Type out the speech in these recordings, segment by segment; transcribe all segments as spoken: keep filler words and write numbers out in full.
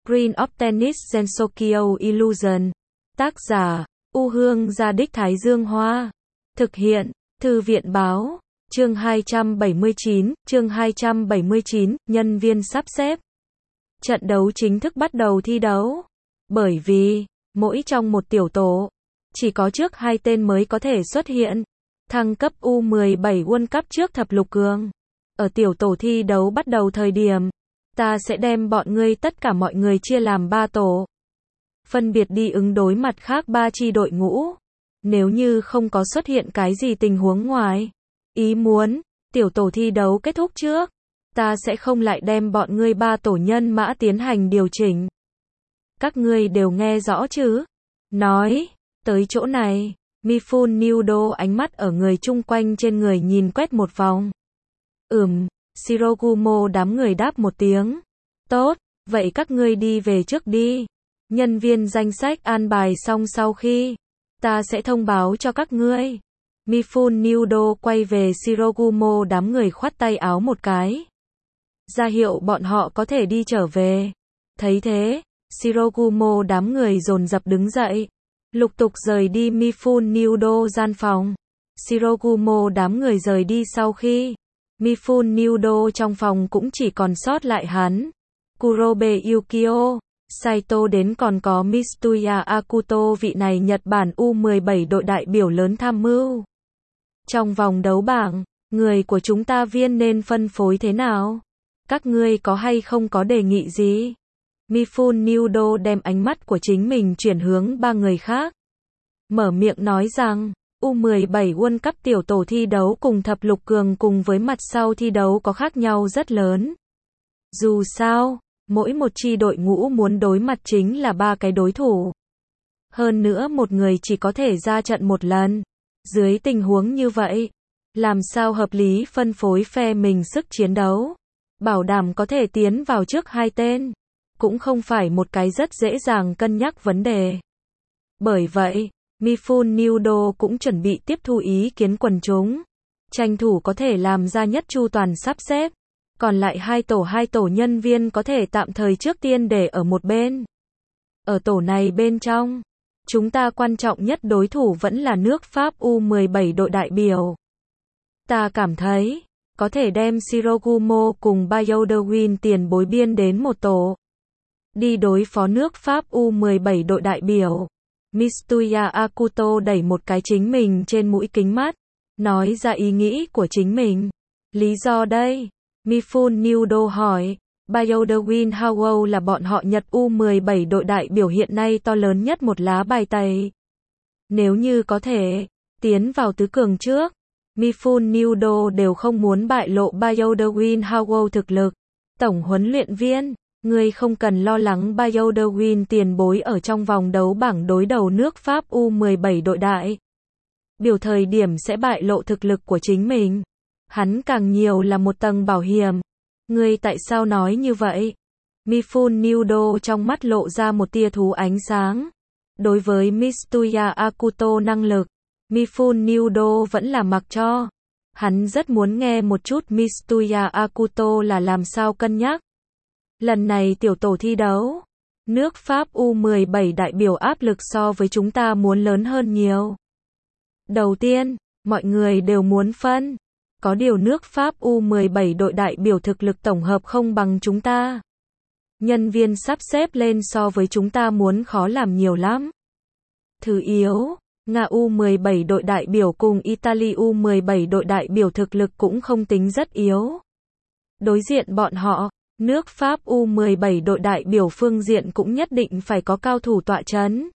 Screen of Tennis Gensokyo Illusion. Tác giả, U Hương Gia Đích Thái Dương Hoa. Thực hiện, Thư viện Báo. Chương hai trăm bảy mươi chín, chương hai trăm bảy mươi chín, nhân viên sắp xếp. Trận đấu chính thức bắt đầu thi đấu. Bởi vì, mỗi trong một tiểu tổ, chỉ có trước hai tên mới có thể xuất hiện. Thăng cấp U mười bảy World Cup trước thập lục cường. Ở tiểu tổ thi đấu bắt đầu thời điểm, ta sẽ đem bọn ngươi tất cả mọi người chia làm ba tổ. Phân biệt đi ứng đối mặt khác ba chi đội ngũ. Nếu như không có xuất hiện cái gì tình huống ngoài ý muốn, tiểu tổ thi đấu kết thúc trước, ta sẽ không lại đem bọn ngươi ba tổ nhân mã tiến hành điều chỉnh. Các ngươi đều nghe rõ chứ? Nói, tới chỗ này, Mifune Nudo ánh mắt ở người chung quanh trên người nhìn quét một vòng. Ừm, Shirogumo đám người đáp một tiếng. Tốt, vậy các ngươi đi về trước đi. Nhân viên danh sách an bài xong sau khi, ta sẽ thông báo cho các ngươi. Mifune Nudo quay về Shirogumo đám người khoát tay áo một cái. Ra hiệu bọn họ có thể đi trở về. Thấy thế, Shirogumo đám người dồn dập đứng dậy, lục tục rời đi Mifune Nudo gian phòng. Shirogumo đám người rời đi sau khi, Mifune Nudo trong phòng cũng chỉ còn sót lại hắn, Kurobe Yukio, Saito đến còn có Mitsuya Akuto, vị này Nhật Bản U mười bảy đội đại biểu lớn tham mưu. Trong vòng đấu bảng, người của chúng ta viên nên phân phối thế nào? Các ngươi có hay không có đề nghị gì? Mifune Nudo đem ánh mắt của chính mình chuyển hướng ba người khác. Mở miệng nói rằng, U mười bảy World Cup tiểu tổ thi đấu cùng thập lục cường cùng với mặt sau thi đấu có khác nhau rất lớn. Dù sao, mỗi một chi đội ngũ muốn đối mặt chính là ba cái đối thủ. Hơn nữa một người chỉ có thể ra trận một lần. Dưới tình huống như vậy, làm sao hợp lý phân phối phe mình sức chiến đấu, bảo đảm có thể tiến vào trước hai tên, cũng không phải một cái rất dễ dàng cân nhắc vấn đề. Bởi vậy, Mifune Nudo cũng chuẩn bị tiếp thu ý kiến quần chúng, tranh thủ có thể làm ra nhất chu toàn sắp xếp. Còn lại hai tổ hai tổ nhân viên có thể tạm thời trước tiên để ở một bên. Ở tổ này bên trong, chúng ta quan trọng nhất đối thủ vẫn là nước Pháp U mười bảy đội đại biểu. Ta cảm thấy, có thể đem Shirogumo cùng Bayodawin tiền bối biên đến một tổ. Đi đối phó nước Pháp U mười bảy đội đại biểu. Mitsuya Akuto đẩy một cái chính mình trên mũi kính mắt, nói ra ý nghĩ của chính mình. Lý do đây? Mifune Nudo hỏi. Bayodawin Howell là bọn họ Nhật U mười bảy đội đại biểu hiện nay to lớn nhất một lá bài tẩy. Nếu như có thể tiến vào tứ cường trước, Mifune Nudo đều không muốn bại lộ Bayodawin Howell thực lực. Tổng huấn luyện viên, ngươi không cần lo lắng Bayodawin tiền bối ở trong vòng đấu bảng đối đầu nước Pháp U mười bảy đội đại biểu thời điểm sẽ bại lộ thực lực của chính mình. Hắn càng nhiều là một tầng bảo hiểm. Ngươi tại sao nói như vậy? Mifune Nudo trong mắt lộ ra một tia thú ánh sáng. Đối với Mitsuya Akuto năng lực, Mifune Nudo vẫn là mặc cho. Hắn rất muốn nghe một chút Mitsuya Akuto là làm sao cân nhắc. Lần này tiểu tổ thi đấu, nước Pháp U mười bảy đại biểu áp lực so với chúng ta muốn lớn hơn nhiều. Đầu tiên, mọi người đều muốn phân. Có điều nước Pháp U mười bảy đội đại biểu thực lực tổng hợp không bằng chúng ta. Nhân viên sắp xếp lên so với chúng ta muốn khó làm nhiều lắm. Thứ yếu, Nga U mười bảy đội đại biểu cùng Italy U mười bảy đội đại biểu thực lực cũng không tính rất yếu. Đối diện bọn họ, nước Pháp U mười bảy đội đại biểu phương diện cũng nhất định phải có cao thủ tọa chấn.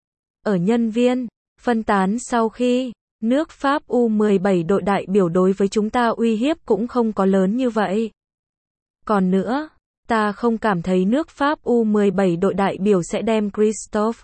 Ở nhân viên, phân tán sau khi, nước Pháp U mười bảy đội đại biểu đối với chúng ta uy hiếp cũng không có lớn như vậy. Còn nữa, ta không cảm thấy nước Pháp U mười bảy đội đại biểu sẽ đem Christophe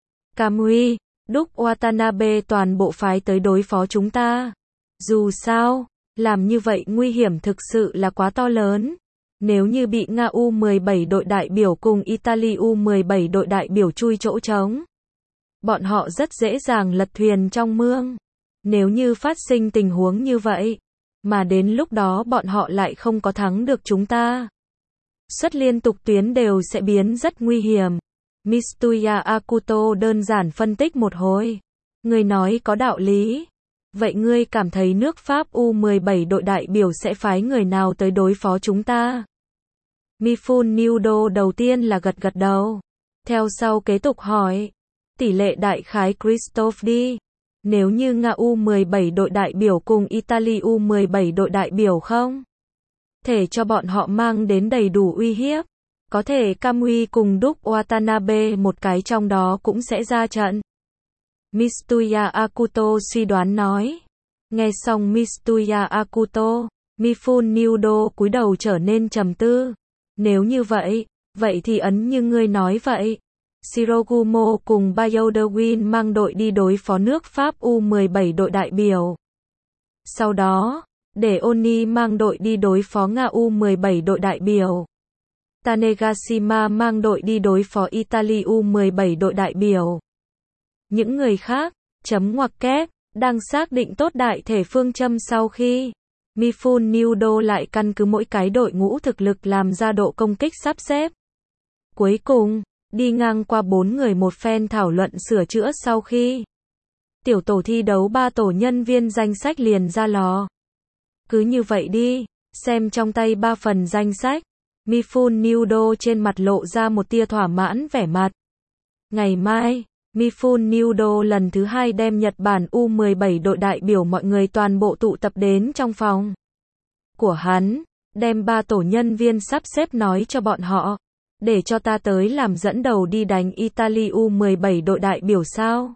Kamui, Đúc Watanabe toàn bộ phái tới đối phó chúng ta. Dù sao, làm như vậy nguy hiểm thực sự là quá to lớn. Nếu như bị Nga U mười bảy đội đại biểu cùng Italy U mười bảy đội đại biểu chui chỗ trống, bọn họ rất dễ dàng lật thuyền trong mương. Nếu như phát sinh tình huống như vậy, mà đến lúc đó bọn họ lại không có thắng được chúng ta, suất liên tục tuyến đều sẽ biến rất nguy hiểm. Mitsuya Akuto đơn giản phân tích một hồi. Người nói có đạo lý. Vậy ngươi cảm thấy nước Pháp U mười bảy đội đại biểu sẽ phái người nào tới đối phó chúng ta? Mifune Nudo đầu tiên là gật gật đầu. Theo sau kế tục hỏi. Tỷ lệ đại khái Christophe đi. Nếu như Nga U mười bảy đội đại biểu cùng Italy U mười bảy đội đại biểu không? Thể cho bọn họ mang đến đầy đủ uy hiếp. Có thể Kamui cùng Duke Watanabe một cái trong đó cũng sẽ ra trận. Mitsuya Akuto suy đoán nói. Nghe xong Mitsuya Akuto, Mifune Nudo cúi đầu trở nên trầm tư. Nếu như vậy, vậy thì ấn như ngươi nói vậy. Shirogumo cùng Bayodawin mang đội đi đối phó nước Pháp U mười bảy đội đại biểu. Sau đó, để Oni mang đội đi đối phó Nga U mười bảy đội đại biểu. Tanegashima mang đội đi đối phó Italy U mười bảy đội đại biểu. Những người khác, chấm ngoặc kép, đang xác định tốt đại thể phương châm sau khi Mifune Nudo lại căn cứ mỗi cái đội ngũ thực lực làm ra độ công kích sắp xếp. Cuối cùng, đi ngang qua bốn người một phen thảo luận sửa chữa sau khi tiểu tổ thi đấu ba tổ nhân viên danh sách liền ra lò. Cứ như vậy đi, xem trong tay ba phần danh sách, Mifune Nudo trên mặt lộ ra một tia thỏa mãn vẻ mặt. Ngày mai, Mifune Nudo lần thứ hai đem Nhật Bản U mười bảy đội đại biểu mọi người toàn bộ tụ tập đến trong phòng của hắn, đem ba tổ nhân viên sắp xếp nói cho bọn họ, để cho ta tới làm dẫn đầu đi đánh Italy U mười bảy đội đại biểu sao.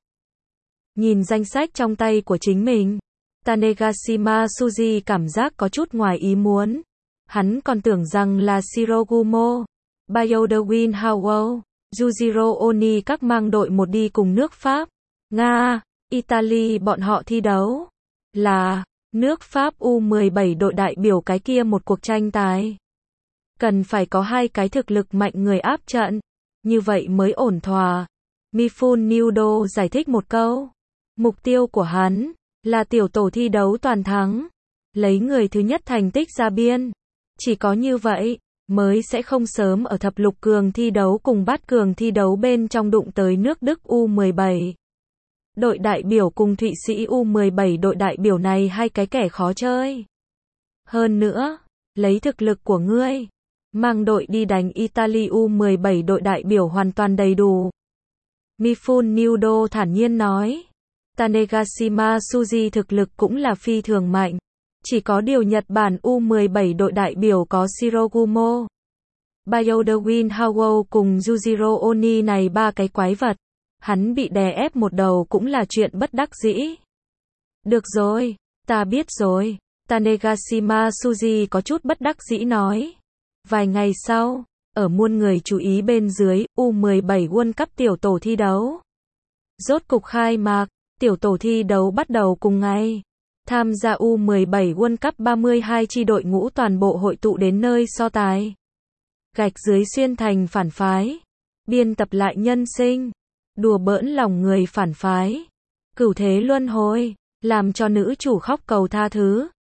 Nhìn danh sách trong tay của chính mình, Tanegashima Tsuji cảm giác có chút ngoài ý muốn. Hắn còn tưởng rằng là Shirogumo, Bayodawin Howell, Yujiro Oni các mang đội một đi cùng nước Pháp, Nga, Italy bọn họ thi đấu. Là, nước Pháp U mười bảy đội đại biểu cái kia một cuộc tranh tài. Cần phải có hai cái thực lực mạnh người áp trận. Như vậy mới ổn thỏa. Mifune Nudo giải thích một câu. Mục tiêu của hắn là tiểu tổ thi đấu toàn thắng. Lấy người thứ nhất thành tích ra biên. Chỉ có như vậy, mới sẽ không sớm ở thập lục cường thi đấu cùng bát cường thi đấu bên trong đụng tới nước Đức U mười bảy. Đội đại biểu cùng Thụy Sĩ U mười bảy đội đại biểu này hai cái kẻ khó chơi. Hơn nữa, lấy thực lực của ngươi, mang đội đi đánh Italy U mười bảy đội đại biểu hoàn toàn đầy đủ. Mifune Nudo thản nhiên nói. Tanegashima Tsuji thực lực cũng là phi thường mạnh. Chỉ có điều Nhật Bản U mười bảy đội đại biểu có Shirogumo, Bayodawin Howell cùng Yujiro Oni này ba cái quái vật. Hắn bị đè ép một đầu cũng là chuyện bất đắc dĩ. Được rồi, ta biết rồi. Tanegashima Tsuji có chút bất đắc dĩ nói. Vài ngày sau, ở muôn người chú ý bên dưới, U mười bảy World Cup tiểu tổ thi đấu rốt cục khai mạc. Tiểu tổ thi đấu bắt đầu cùng ngày. Tham gia U mười bảy World Cup ba mươi hai chi đội ngũ toàn bộ hội tụ đến nơi so tài. Gạch dưới xuyên thành phản phái. Biên tập lại nhân sinh. Đùa bỡn lòng người phản phái. Cửu thế luân hồi. Làm cho nữ chủ khóc cầu tha thứ.